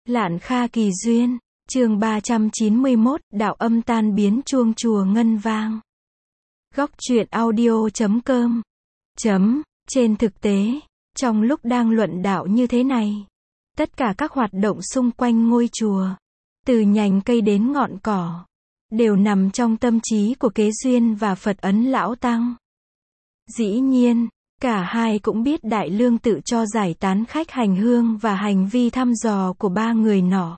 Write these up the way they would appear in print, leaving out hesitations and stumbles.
Lạn Kha Kỳ Duyên, chương 391, đạo âm tan biến chuông chùa ngân vang. Góc truyện audio.com. Trên thực tế, trong lúc đang luận đạo như thế này, tất cả các hoạt động xung quanh ngôi chùa, từ nhành cây đến ngọn cỏ, đều nằm trong tâm trí của Kế Duyên và Phật Ấn Lão Tăng. Dĩ nhiên, cả hai cũng biết Đại Lương Tự cho giải tán khách hành hương và hành vi thăm dò của ba người nọ.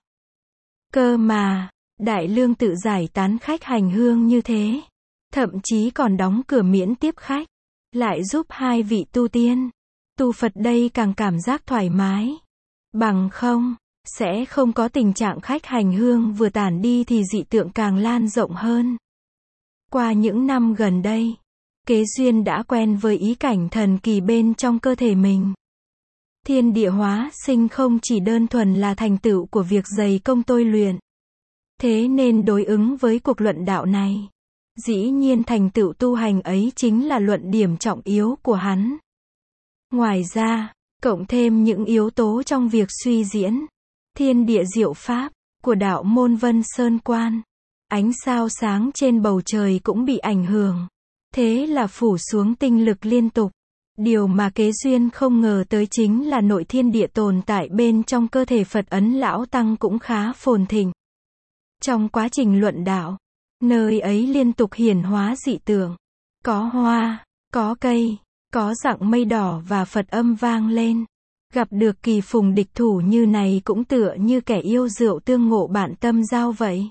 Cơ mà, Đại Lương Tự giải tán khách hành hương như thế, thậm chí còn đóng cửa miễn tiếp khách, lại giúp hai vị tu tiên, tu Phật đây càng cảm giác thoải mái. Bằng không, sẽ không có tình trạng khách hành hương vừa tản đi thì dị tượng càng lan rộng hơn. Qua những năm gần đây, Kế Duyên đã quen với ý cảnh thần kỳ bên trong cơ thể mình. Thiên địa hóa sinh không chỉ đơn thuần là thành tựu của việc dày công tôi luyện. Thế nên đối ứng với cuộc luận đạo này, dĩ nhiên thành tựu tu hành ấy chính là luận điểm trọng yếu của hắn. Ngoài ra, cộng thêm những yếu tố trong việc suy diễn thiên địa diệu pháp của đạo môn Vân Sơn Quan, ánh sao sáng trên bầu trời cũng bị ảnh hưởng. Thế là phủ xuống tinh lực liên tục. Điều mà Kế Duyên không ngờ tới chính là nội thiên địa tồn tại bên trong cơ thể Phật Ấn Lão Tăng cũng khá phồn thịnh. Trong quá trình luận đạo, nơi ấy liên tục hiển hóa dị tượng. Có hoa, có cây, có dạng mây đỏ và Phật âm vang lên. Gặp được kỳ phùng địch thủ như này cũng tựa như kẻ yêu rượu tương ngộ bạn tâm giao vậy.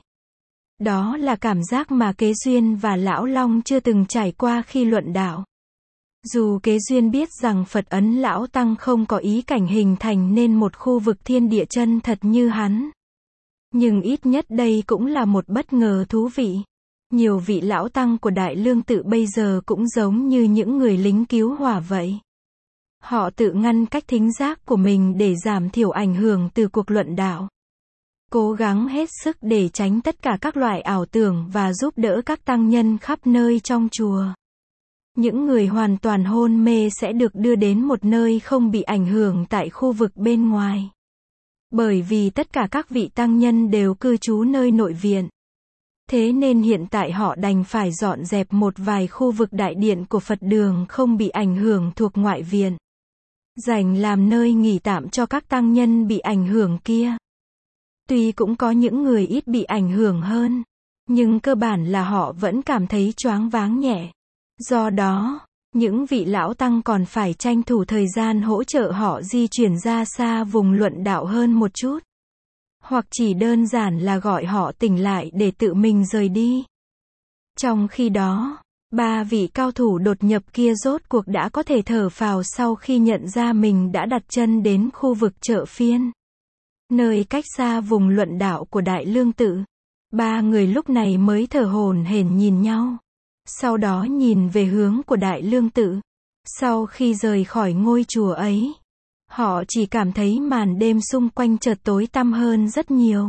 Đó là cảm giác mà Kế Duyên và Lão Long chưa từng trải qua khi luận đạo. Dù Kế Duyên biết rằng Phật Ấn Lão Tăng không có ý cảnh hình thành nên một khu vực thiên địa chân thật như hắn. Nhưng ít nhất đây cũng là một bất ngờ thú vị. Nhiều vị Lão Tăng của Đại Lương Tự bây giờ cũng giống như những người lính cứu hỏa vậy. Họ tự ngăn cách thính giác của mình để giảm thiểu ảnh hưởng từ cuộc luận đạo. Cố gắng hết sức để tránh tất cả các loại ảo tưởng và giúp đỡ các tăng nhân khắp nơi trong chùa. Những người hoàn toàn hôn mê sẽ được đưa đến một nơi không bị ảnh hưởng tại khu vực bên ngoài. Bởi vì tất cả các vị tăng nhân đều cư trú nơi nội viện. Thế nên hiện tại họ đành phải dọn dẹp một vài khu vực đại điện của Phật đường không bị ảnh hưởng thuộc ngoại viện, dành làm nơi nghỉ tạm cho các tăng nhân bị ảnh hưởng kia. Tuy cũng có những người ít bị ảnh hưởng hơn, nhưng cơ bản là họ vẫn cảm thấy choáng váng nhẹ. Do đó, những vị lão tăng còn phải tranh thủ thời gian hỗ trợ họ di chuyển ra xa vùng luận đạo hơn một chút. Hoặc chỉ đơn giản là gọi họ tỉnh lại để tự mình rời đi. Trong khi đó, ba vị cao thủ đột nhập kia rốt cuộc đã có thể thở phào sau khi nhận ra mình đã đặt chân đến khu vực chợ phiên, nơi cách xa vùng luận đạo của Đại Lương Tự. Ba người lúc này mới thở hổn hển nhìn nhau. Sau đó nhìn về hướng của Đại Lương Tự. Sau khi rời khỏi ngôi chùa ấy, họ chỉ cảm thấy màn đêm xung quanh chợt tối tăm hơn rất nhiều.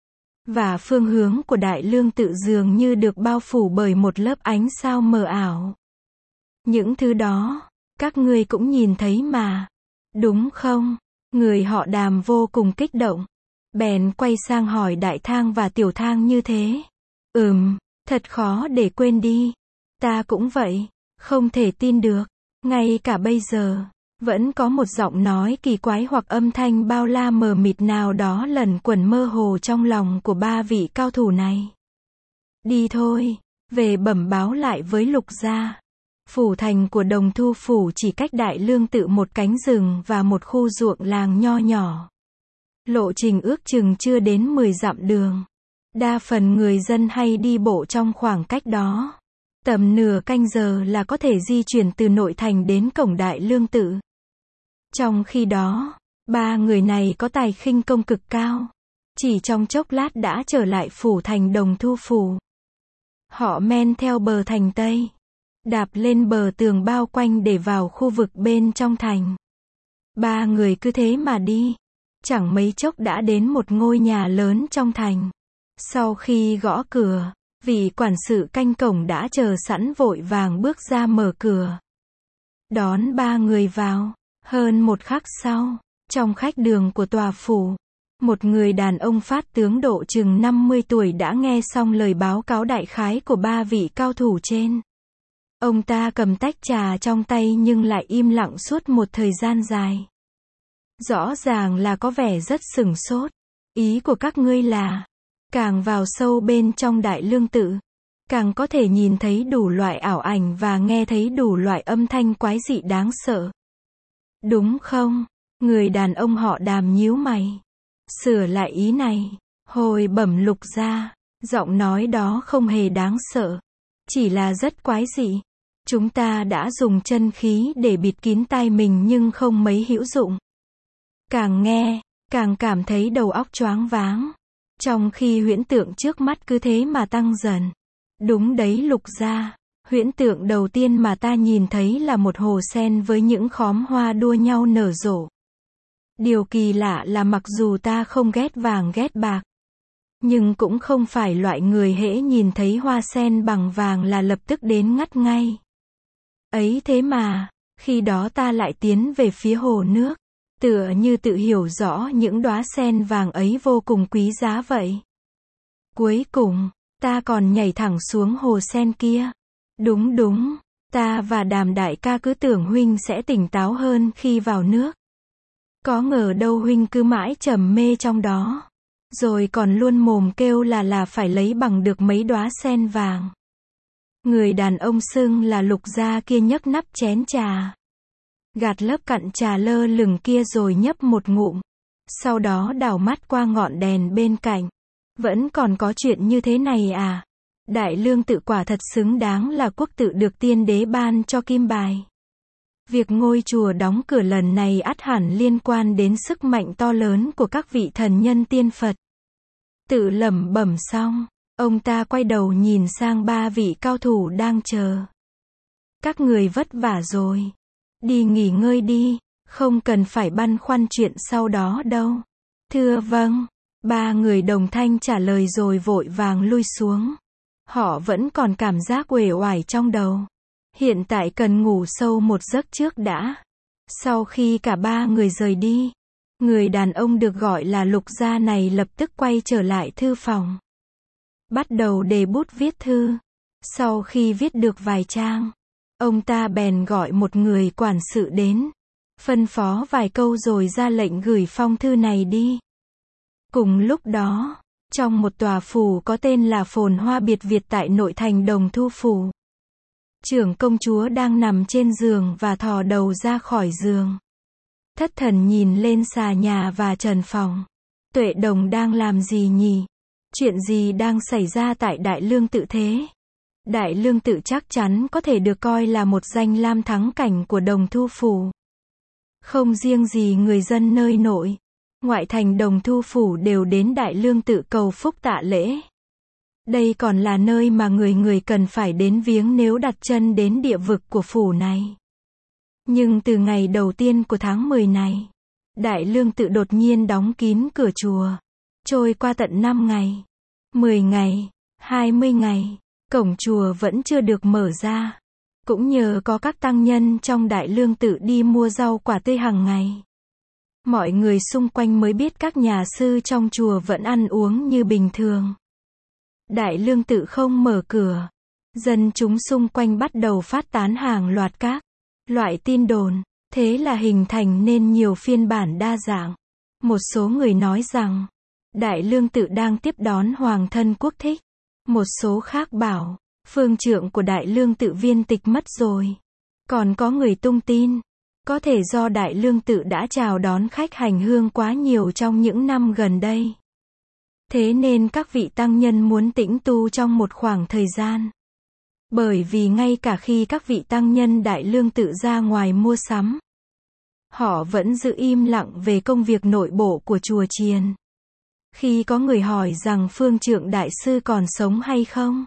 Và phương hướng của Đại Lương Tự dường như được bao phủ bởi một lớp ánh sao mờ ảo. Những thứ đó, các ngươi cũng nhìn thấy mà. Đúng không? Người họ Đàm vô cùng kích động. Bèn quay sang hỏi Đại Thang và Tiểu Thang như thế. Thật khó để quên đi. Ta cũng vậy. Không thể tin được. Ngay cả bây giờ, vẫn có một giọng nói kỳ quái hoặc âm thanh bao la mờ mịt nào đó lẩn quẩn mơ hồ trong lòng của ba vị cao thủ này. Đi thôi, về bẩm báo lại với Lục gia. Phủ thành của Đồng Thu Phủ chỉ cách Đại Lương Tự một cánh rừng và một khu ruộng làng nho nhỏ. Lộ trình ước chừng chưa đến 10 dặm đường. Đa phần người dân hay đi bộ trong khoảng cách đó. Tầm nửa canh giờ là có thể di chuyển từ nội thành đến cổng Đại Lương Tự. Trong khi đó, ba người này có tài khinh công cực cao. Chỉ trong chốc lát đã trở lại phủ thành Đồng Thu Phủ. Họ men theo bờ thành Tây, đạp lên bờ tường bao quanh để vào khu vực bên trong thành. Ba người cứ thế mà đi. Chẳng mấy chốc đã đến một ngôi nhà lớn trong thành. Sau khi gõ cửa, vị quản sự canh cổng đã chờ sẵn vội vàng bước ra mở cửa. Đón ba người vào. Hơn một khắc sau, trong khách đường của tòa phủ, Một người đàn ông phát tướng độ chừng 50 tuổi đã nghe xong lời báo cáo đại khái của ba vị cao thủ trên. Ông ta cầm tách trà trong tay nhưng lại im lặng suốt một thời gian dài. Rõ ràng là có vẻ rất sửng sốt. Ý của các ngươi là, càng vào sâu bên trong Đại Lương Tự, càng có thể nhìn thấy đủ loại ảo ảnh và nghe thấy đủ loại âm thanh quái dị đáng sợ. Đúng không? Người đàn ông họ Đàm nhíu mày. Sửa lại ý này. Hồi bẩm Lục gia, giọng nói đó không hề đáng sợ. Chỉ là rất quái dị. Chúng ta đã dùng chân khí để bịt kín tai mình nhưng không mấy hữu dụng. Càng nghe, càng cảm thấy đầu óc choáng váng. Trong khi huyễn tượng trước mắt cứ thế mà tăng dần. Đúng đấy Lục gia, huyễn tượng đầu tiên mà ta nhìn thấy là một hồ sen với những khóm hoa đua nhau nở rộ. Điều kỳ lạ là mặc dù ta không ghét vàng ghét bạc, nhưng cũng không phải loại người hễ nhìn thấy hoa sen bằng vàng là lập tức đến ngắt ngay. Ấy thế mà, khi đó ta lại tiến về phía hồ nước, tựa như tự hiểu rõ những đóa sen vàng ấy vô cùng quý giá vậy. Cuối cùng, ta còn nhảy thẳng xuống hồ sen kia. Đúng đúng, ta và Đàm đại ca cứ tưởng huynh sẽ tỉnh táo hơn khi vào nước. Có ngờ đâu huynh cứ mãi trầm mê trong đó. Rồi còn luôn mồm kêu là phải lấy bằng được mấy đóa sen vàng. Người đàn ông xưng là Lục gia kia nhấc nắp chén trà. Gạt lớp cặn trà lơ lửng kia rồi nhấp một ngụm. Sau đó đảo mắt qua ngọn đèn bên cạnh. Vẫn còn có chuyện như thế này à? Đại Lương Tự quả thật xứng đáng là quốc tự được tiên đế ban cho kim bài. Việc ngôi chùa đóng cửa lần này ắt hẳn liên quan đến sức mạnh to lớn của các vị thần nhân tiên Phật. Tự lẩm bẩm xong, ông ta quay đầu nhìn sang ba vị cao thủ đang chờ. Các người vất vả rồi. Đi nghỉ ngơi đi, không cần phải băn khoăn chuyện sau đó đâu. Thưa vâng, ba người đồng thanh trả lời rồi vội vàng lui xuống. Họ vẫn còn cảm giác uể oải trong đầu. Hiện tại cần ngủ sâu một giấc trước đã. Sau khi cả ba người rời đi, người đàn ông được gọi là Lục gia này lập tức quay trở lại thư phòng. Bắt đầu đề bút viết thư. Sau khi viết được vài trang, ông ta bèn gọi một người quản sự đến. Phân phó vài câu rồi ra lệnh gửi phong thư này đi. Cùng lúc đó, trong một tòa phủ có tên là Phồn Hoa Biệt Việt tại nội thành Đồng Thu Phủ, trưởng công chúa đang nằm trên giường và thò đầu ra khỏi giường. Thất thần nhìn lên xà nhà và trần phòng. Tuệ Đồng đang làm gì nhỉ? Chuyện gì đang xảy ra tại Đại Lương Tự thế? Đại Lương Tự chắc chắn có thể được coi là một danh lam thắng cảnh của Đồng Thu Phủ. Không riêng gì người dân nơi nội, ngoại thành Đồng Thu Phủ đều đến Đại Lương Tự cầu phúc tạ lễ. Đây còn là nơi mà người người cần phải đến viếng nếu đặt chân đến địa vực của phủ này. Nhưng từ ngày đầu tiên của tháng 10 này, Đại Lương Tự đột nhiên đóng kín cửa chùa. Trôi qua tận 5 ngày, 10 ngày, 20 ngày, cổng chùa vẫn chưa được mở ra. Cũng nhờ có các tăng nhân trong Đại Lương Tự đi mua rau quả tươi hàng ngày, mọi người xung quanh mới biết các nhà sư trong chùa vẫn ăn uống như bình thường. Đại Lương Tự không mở cửa. Dân chúng xung quanh bắt đầu phát tán hàng loạt các loại tin đồn. Thế là hình thành nên nhiều phiên bản đa dạng. Một số người nói rằng Đại Lương Tự đang tiếp đón Hoàng thân quốc thích. Một số khác bảo phương trượng của Đại Lương Tự viên tịch mất rồi. Còn có người tung tin có thể do Đại Lương Tự đã chào đón khách hành hương quá nhiều trong những năm gần đây. Thế nên các vị tăng nhân muốn tĩnh tu trong một khoảng thời gian. Bởi vì ngay cả khi các vị tăng nhân Đại Lương Tự ra ngoài mua sắm, họ vẫn giữ im lặng về công việc nội bộ của chùa chiền. Khi có người hỏi rằng phương trượng đại sư còn sống hay không,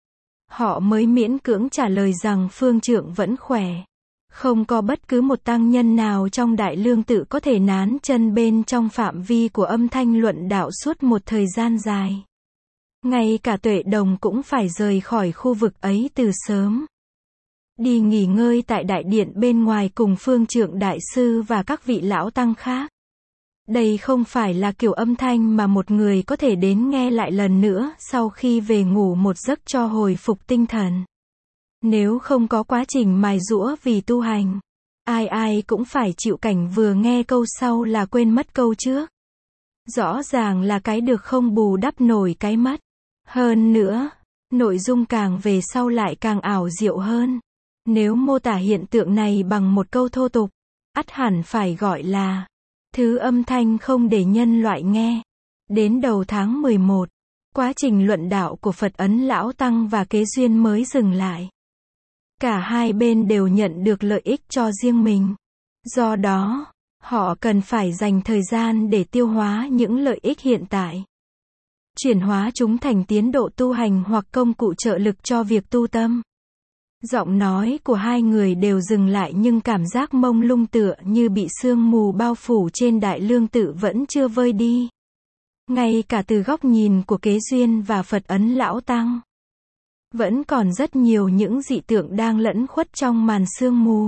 họ mới miễn cưỡng trả lời rằng phương trượng vẫn khỏe. Không có bất cứ một tăng nhân nào trong Đại Lương Tự có thể nán chân bên trong phạm vi của âm thanh luận đạo suốt một thời gian dài. Ngay cả Tuệ Đồng cũng phải rời khỏi khu vực ấy từ sớm. Đi nghỉ ngơi tại đại điện bên ngoài cùng phương trượng đại sư và các vị lão tăng khác. Đây không phải là kiểu âm thanh mà một người có thể đến nghe lại lần nữa sau khi về ngủ một giấc cho hồi phục tinh thần. Nếu không có quá trình mài giũa vì tu hành, ai ai cũng phải chịu cảnh vừa nghe câu sau là quên mất câu trước. Rõ ràng là cái được không bù đắp nổi cái mất. Hơn nữa, nội dung càng về sau lại càng ảo diệu hơn. Nếu mô tả hiện tượng này bằng một câu thô tục, ắt hẳn phải gọi là thứ âm thanh không để nhân loại nghe. Đến đầu tháng 11, quá trình luận đạo của Phật Ấn Lão Tăng và Kế Duyên mới dừng lại. Cả hai bên đều nhận được lợi ích cho riêng mình. Do đó, họ cần phải dành thời gian để tiêu hóa những lợi ích hiện tại. Chuyển hóa chúng thành tiến độ tu hành hoặc công cụ trợ lực cho việc tu tâm. Giọng nói của hai người đều dừng lại nhưng cảm giác mông lung tựa như bị sương mù bao phủ trên Đại Lương Tự vẫn chưa vơi đi. Ngay cả từ góc nhìn của Kế Duyên và Phật Ấn Lão Tăng, vẫn còn rất nhiều những dị tượng đang lẫn khuất trong màn sương mù.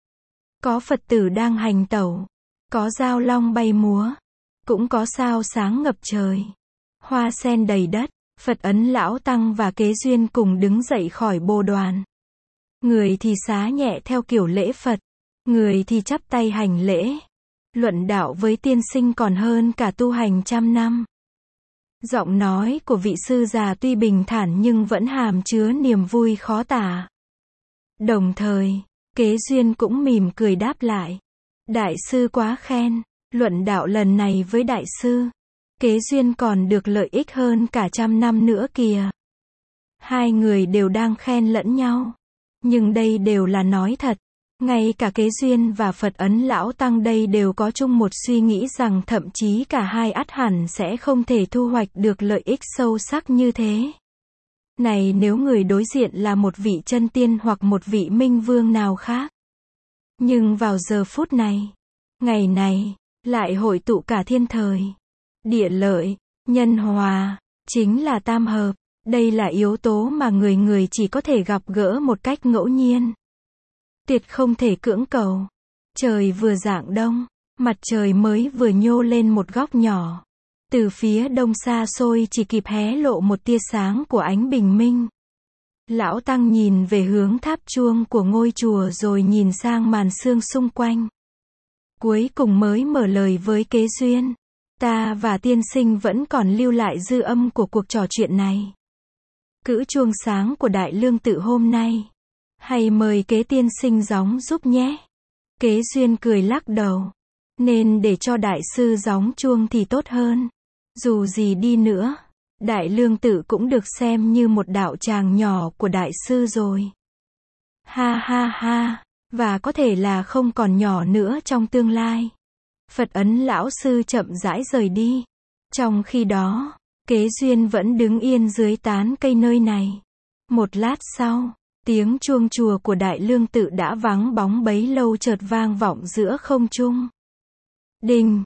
Có Phật tử đang hành tẩu, có dao long bay múa, cũng có sao sáng ngập trời, hoa sen đầy đất. Phật Ấn Lão Tăng và Kế Duyên cùng đứng dậy khỏi bồ đoàn. Người thì xá nhẹ theo kiểu lễ Phật, người thì chắp tay hành lễ. Luận đạo với tiên sinh còn hơn cả tu hành trăm năm. Giọng nói của vị sư già tuy bình thản nhưng vẫn hàm chứa niềm vui khó tả. Đồng thời, Kế Duyên cũng mỉm cười đáp lại. Đại sư quá khen, luận đạo lần này với đại sư, Kế Duyên còn được lợi ích hơn cả trăm năm nữa kìa. Hai người đều đang khen lẫn nhau. Nhưng đây đều là nói thật. Ngay cả Kế Duyên và Phật Ấn Lão Tăng đây đều có chung một suy nghĩ rằng thậm chí cả hai ắt hẳn sẽ không thể thu hoạch được lợi ích sâu sắc như thế. Này nếu người đối diện là một vị chân tiên hoặc một vị minh vương nào khác. Nhưng vào giờ phút này, ngày này, lại hội tụ cả thiên thời, địa lợi, nhân hòa, chính là tam hợp. Đây là yếu tố mà người người chỉ có thể gặp gỡ một cách ngẫu nhiên. Tuyệt không thể cưỡng cầu. Trời vừa rạng đông, mặt trời mới vừa nhô lên một góc nhỏ. Từ phía đông xa xôi chỉ kịp hé lộ một tia sáng của ánh bình minh. Lão Tăng nhìn về hướng tháp chuông của ngôi chùa rồi nhìn sang màn sương xung quanh. Cuối cùng mới mở lời với Kế Duyên. Ta và tiên sinh vẫn còn lưu lại dư âm của cuộc trò chuyện này. Cữ chuông sáng của Đại Lương Tự hôm nay. Hay mời Kế tiên sinh gióng giúp nhé. Kế Duyên cười lắc đầu. Nên để cho đại sư gióng chuông thì tốt hơn. Dù gì đi nữa, Đại Lương Tự cũng được xem như một đạo tràng nhỏ của đại sư rồi. Ha ha ha, và có thể là không còn nhỏ nữa trong tương lai. Phật Ấn Lão Sư chậm rãi rời đi. Trong khi đó, Kế Duyên vẫn đứng yên dưới tán cây nơi này. Một lát sau, tiếng chuông chùa của Đại Lương Tự đã vắng bóng bấy lâu chợt vang vọng giữa không trung. Đinh,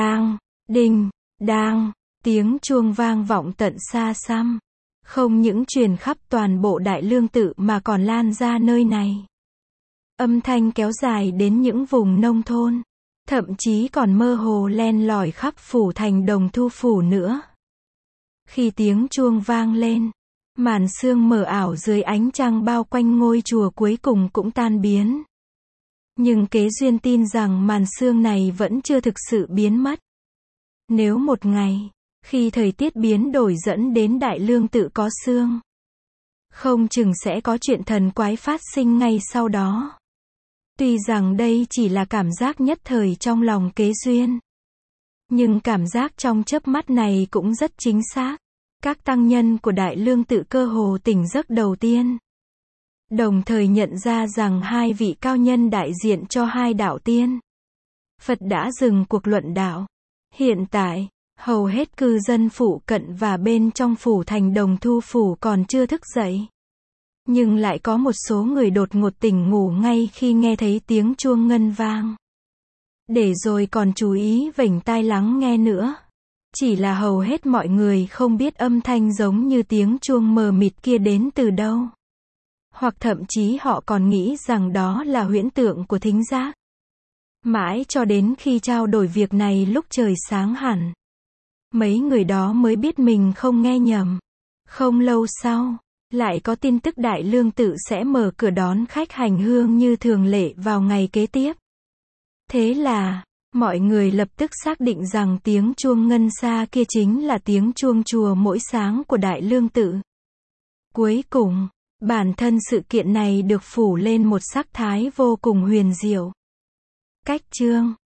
đang, tiếng chuông vang vọng tận xa xăm. Không những truyền khắp toàn bộ Đại Lương Tự mà còn lan ra nơi này. Âm thanh kéo dài đến những vùng nông thôn. Thậm chí còn mơ hồ len lỏi khắp phủ thành Đồng Thu Phủ nữa. Khi tiếng chuông vang lên, màn sương mờ ảo dưới ánh trăng bao quanh ngôi chùa cuối cùng cũng tan biến. Nhưng Kế Duyên tin rằng màn sương này vẫn chưa thực sự biến mất. Nếu một ngày, khi thời tiết biến đổi dẫn đến Đại Lương Tự có sương, không chừng sẽ có chuyện thần quái phát sinh ngay sau đó. Tuy rằng đây chỉ là cảm giác nhất thời trong lòng Kế Duyên. Nhưng cảm giác trong chớp mắt này cũng rất chính xác. Các tăng nhân của Đại Lương Tự cơ hồ tỉnh giấc đầu tiên. Đồng thời nhận ra rằng hai vị cao nhân đại diện cho hai đạo tiên. Phật đã dừng cuộc luận đạo. Hiện tại, hầu hết cư dân phụ cận và bên trong phủ thành Đồng Thu Phủ còn chưa thức dậy. Nhưng lại có một số người đột ngột tỉnh ngủ ngay khi nghe thấy tiếng chuông ngân vang. Để rồi còn chú ý vểnh tai lắng nghe nữa. Chỉ là hầu hết mọi người không biết âm thanh giống như tiếng chuông mờ mịt kia đến từ đâu. Hoặc thậm chí họ còn nghĩ rằng đó là huyễn tượng của thính giác. Mãi cho đến khi trao đổi việc này lúc trời sáng hẳn, mấy người đó mới biết mình không nghe nhầm. Không lâu sau, lại có tin tức Đại Lương Tự sẽ mở cửa đón khách hành hương như thường lệ vào ngày kế tiếp. Thế là, mọi người lập tức xác định rằng tiếng chuông ngân xa kia chính là tiếng chuông chùa mỗi sáng của Đại Lương Tự. Cuối cùng, bản thân sự kiện này được phủ lên một sắc thái vô cùng huyền diệu. Cách chương